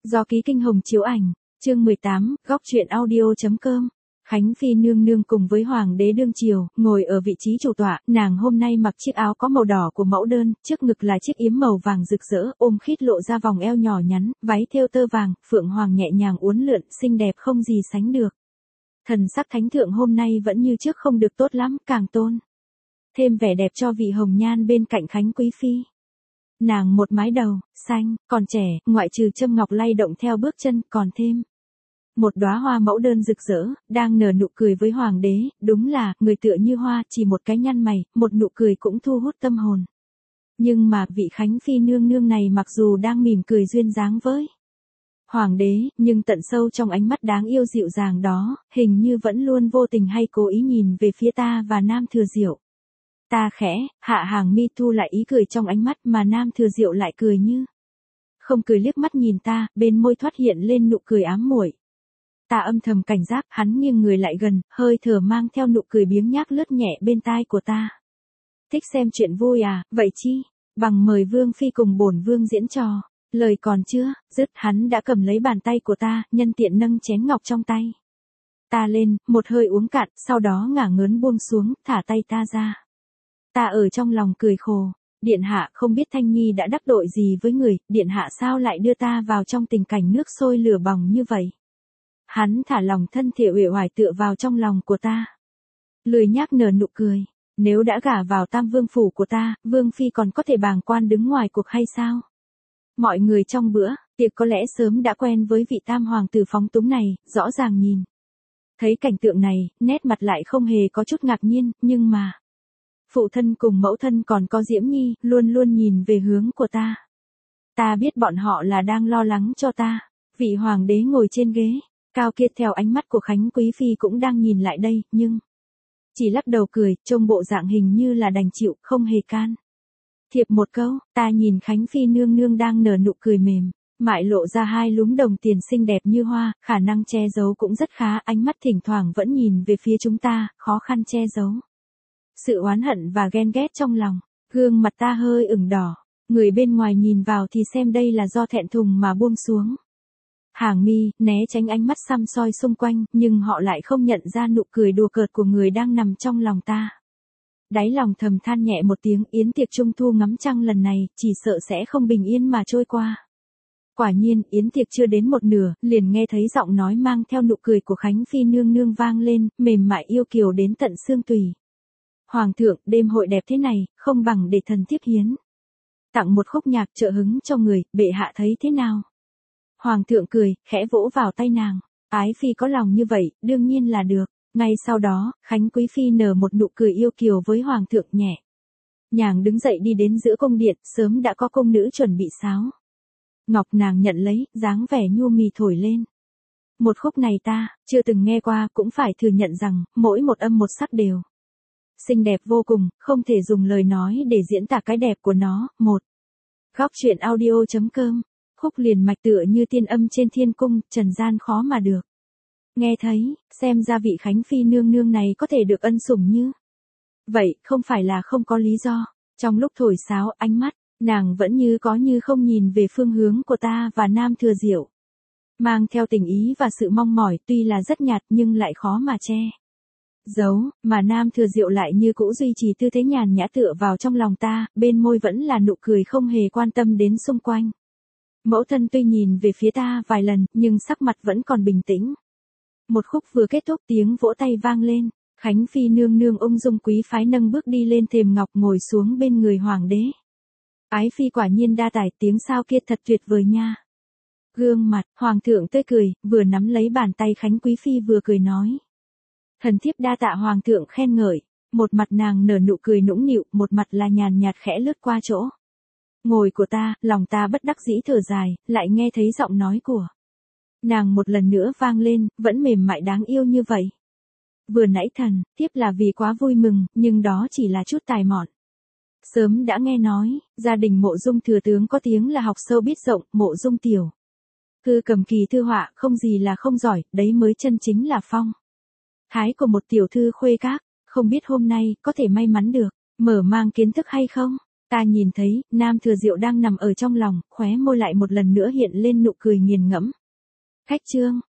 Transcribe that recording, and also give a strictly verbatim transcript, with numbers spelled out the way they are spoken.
Do ký Kinh Hồng chiếu ảnh, chương mười tám, góc truyện audio.com. Khánh Phi nương nương cùng với Hoàng đế đương triều, ngồi ở vị trí chủ tọa, nàng hôm nay mặc chiếc áo có màu đỏ của mẫu đơn, trước ngực là chiếc yếm màu vàng rực rỡ, ôm khít lộ ra vòng eo nhỏ nhắn, váy thêu tơ vàng, phượng hoàng nhẹ nhàng uốn lượn, xinh đẹp không gì sánh được. Thần sắc thánh thượng hôm nay vẫn như trước không được tốt lắm, càng tôn thêm vẻ đẹp cho vị hồng nhan bên cạnh Khánh quý phi. Nàng một mái đầu xanh, còn trẻ, ngoại trừ châm ngọc lay động theo bước chân, còn thêm một đóa hoa mẫu đơn rực rỡ, đang nở nụ cười với hoàng đế, đúng là, người tựa như hoa, chỉ một cái nhăn mày, một nụ cười cũng thu hút tâm hồn. Nhưng mà, vị Khánh Phi nương nương này mặc dù đang mỉm cười duyên dáng với hoàng đế, nhưng tận sâu trong ánh mắt đáng yêu dịu dàng đó, hình như vẫn luôn vô tình hay cố ý nhìn về phía ta và Nam Thừa Diệu. Ta khẽ, hạ hàng mi thu lại ý cười trong ánh mắt mà Nam Thừa Diệu lại cười như không cười, liếc mắt nhìn ta, bên môi thoát hiện lên nụ cười ám muội. Ta âm thầm cảnh giác, hắn nghiêng người lại gần, hơi thở mang theo nụ cười biếng nhác lướt nhẹ bên tai của ta. Thích xem chuyện vui à, vậy chi, bằng mời Vương Phi cùng bổn Vương diễn trò. Lời còn chưa dứt, hắn đã cầm lấy bàn tay của ta, nhân tiện nâng chén ngọc trong tay ta lên, một hơi uống cạn, sau đó ngả ngớn buông xuống, thả tay ta ra. Ta ở trong lòng cười khổ, điện hạ không biết Thanh Nhi đã đắc tội gì với người, điện hạ sao lại đưa ta vào trong tình cảnh nước sôi lửa bỏng như vậy. Hắn thả lòng thân thể uể oải tựa vào trong lòng của ta, lười nhác nở nụ cười. Nếu đã gả vào Tam Vương phủ của ta, Vương Phi còn có thể bàng quan đứng ngoài cuộc hay sao? Mọi người trong bữa tiệc có lẽ sớm đã quen với vị tam hoàng tử phóng túng này, rõ ràng nhìn thấy cảnh tượng này, nét mặt lại không hề có chút ngạc nhiên, nhưng mà phụ thân cùng mẫu thân còn có Diễm Nhi, luôn luôn nhìn về hướng của ta. Ta biết bọn họ là đang lo lắng cho ta. Vị hoàng đế ngồi trên ghế cao kia theo ánh mắt của Khánh quý phi cũng đang nhìn lại đây, nhưng chỉ lắc đầu cười, trông bộ dạng hình như là đành chịu, không hề can thiệp một câu. Ta nhìn Khánh Phi nương nương đang nở nụ cười mềm mại, lộ ra hai lúm đồng tiền xinh đẹp như hoa, khả năng che giấu cũng rất khá, ánh mắt thỉnh thoảng vẫn nhìn về phía chúng ta, khó khăn che giấu sự oán hận và ghen ghét trong lòng. Gương mặt ta hơi ửng đỏ, người bên ngoài nhìn vào thì xem đây là do thẹn thùng mà buông xuống hàng mi, né tránh ánh mắt săm soi xung quanh, nhưng họ lại không nhận ra nụ cười đùa cợt của người đang nằm trong lòng ta. Đáy lòng thầm than nhẹ một tiếng, yến tiệc trung thu ngắm trăng lần này, chỉ sợ sẽ không bình yên mà trôi qua. Quả nhiên, yến tiệc chưa đến một nửa, liền nghe thấy giọng nói mang theo nụ cười của Khánh Phi nương nương vang lên, mềm mại yêu kiều đến tận xương tủy. Hoàng thượng, đêm hội đẹp thế này, không bằng để thần thiếp hiến tặng một khúc nhạc trợ hứng cho người, bệ hạ thấy thế nào? Hoàng thượng cười, khẽ vỗ vào tay nàng. Ái phi có lòng như vậy, đương nhiên là được. Ngay sau đó, Khánh quý phi nở một nụ cười yêu kiều với hoàng thượng nhẹ nhàng đứng dậy đi đến giữa cung điện, sớm đã có công nữ chuẩn bị sáo ngọc, nàng nhận lấy, dáng vẻ nhu mì thổi lên. Một khúc này ta chưa từng nghe qua, cũng phải thừa nhận rằng mỗi một âm một sắc đều xinh đẹp vô cùng, không thể dùng lời nói để diễn tả cái đẹp của nó. Một góc truyện audio.com. Khúc liền mạch tựa như tiên âm trên thiên cung, trần gian khó mà được nghe thấy. Xem ra vị Khánh Phi nương nương này có thể được ân sủng như vậy, không phải là không có lý do. Trong lúc thổi sáo, ánh mắt nàng vẫn như có như không nhìn về phương hướng của ta và Nam Thừa Diệu, mang theo tình ý và sự mong mỏi, tuy là rất nhạt nhưng lại khó mà che giấu, mà Nam Thừa Diệu lại như cũ duy trì tư thế nhàn nhã tựa vào trong lòng ta, bên môi vẫn là nụ cười không hề quan tâm đến xung quanh. Mẫu thân tuy nhìn về phía ta vài lần, nhưng sắc mặt vẫn còn bình tĩnh. Một khúc vừa kết thúc, tiếng vỗ tay vang lên. Khánh Phi nương nương ung dung quý phái nâng bước đi lên thềm ngọc, ngồi xuống bên người hoàng đế. Ái phi quả nhiên đa tài, tiếng sao kia thật tuyệt vời nha. Gương mặt hoàng thượng tươi cười, vừa nắm lấy bàn tay Khánh quý phi vừa cười nói. Thần thiếp đa tạ hoàng thượng khen ngợi. Một mặt nàng nở nụ cười nũng nịu, một mặt là nhàn nhạt khẽ lướt qua chỗ ngồi của ta, lòng ta bất đắc dĩ thở dài, lại nghe thấy giọng nói của nàng một lần nữa vang lên, vẫn mềm mại đáng yêu như vậy. Vừa nãy thần thiếp là vì quá vui mừng, nhưng đó chỉ là chút tài mọn. Sớm đã nghe nói, gia đình Mộ Dung thừa tướng có tiếng là học sâu biết rộng, Mộ Dung tiểu thư cầm kỳ thư họa, không gì là không giỏi, đấy mới chân chính là phong thái của một tiểu thư khuê các. Không biết hôm nay có thể may mắn được mở mang kiến thức hay không? Ta nhìn thấy, Nam Thừa Diệu đang nằm ở trong lòng, khóe môi lại một lần nữa hiện lên nụ cười nghiền ngẫm. Khách trương,